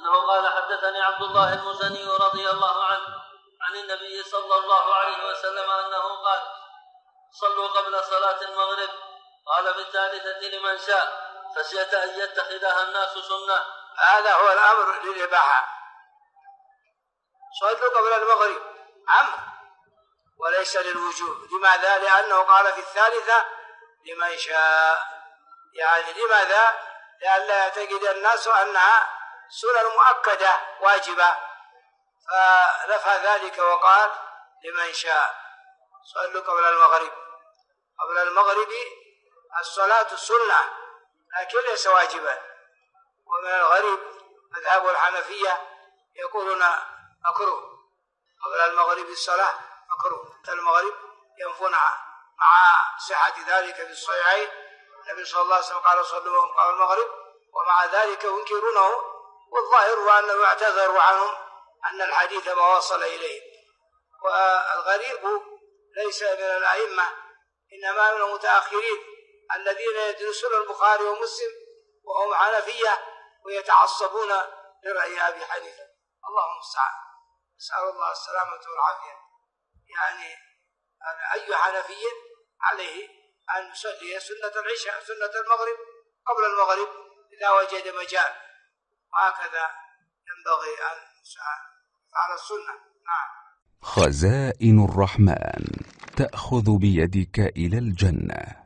أنه قال حدثني عبد الله المزني رضي الله عنه عن النبي صلى الله عليه وسلم أنه قال صلوا قبل صلاة المغرب، قال بالثالثة لمن شاء خشية أن يتخذها الناس سنة. هذا هو الأمر للإباحة. صلوا قبل المغرب أمر وليس للوجوب. لماذا؟ لأنه قال في الثالثة لمن شاء. يعني لماذا؟ لئلا يعتقد الناس أنها سنن مؤكدة واجبة، فنفى ذلك وقال لمن شاء. صلوا قبل المغرب. قبل المغرب الصلاة سنة لكن ليس واجبا. ومن الغريب مذهب الحنفية يقولون مكروه قبل المغرب الصلاة مكروه. المغرب ينفونها مع صحة ذلك في الصحيحين. النبي صلى الله عليه وسلم قال صلوا قبل المغرب، ومع ذلك ينكرونه، والظاهر هو أنه يعتذر عنهم أن الحديث ما وصل إليه. والغريب ليس من الأئمة، إنما من المتأخرين الذين يدرسون البخاري ومسلم وهم حنفية ويتعصبون لرأي أبي حنيفة. اللهم المستعان، نسأل الله السلامة والعافية. يعني أي حنفي عليه أن يصلي سنة العشاء سنة المغرب قبل المغرب إذا وجد مجال، وهكذا ينبغي أن يفعل السنة. نعم. خزائن الرحمن تأخذ بيدك إلى الجنة.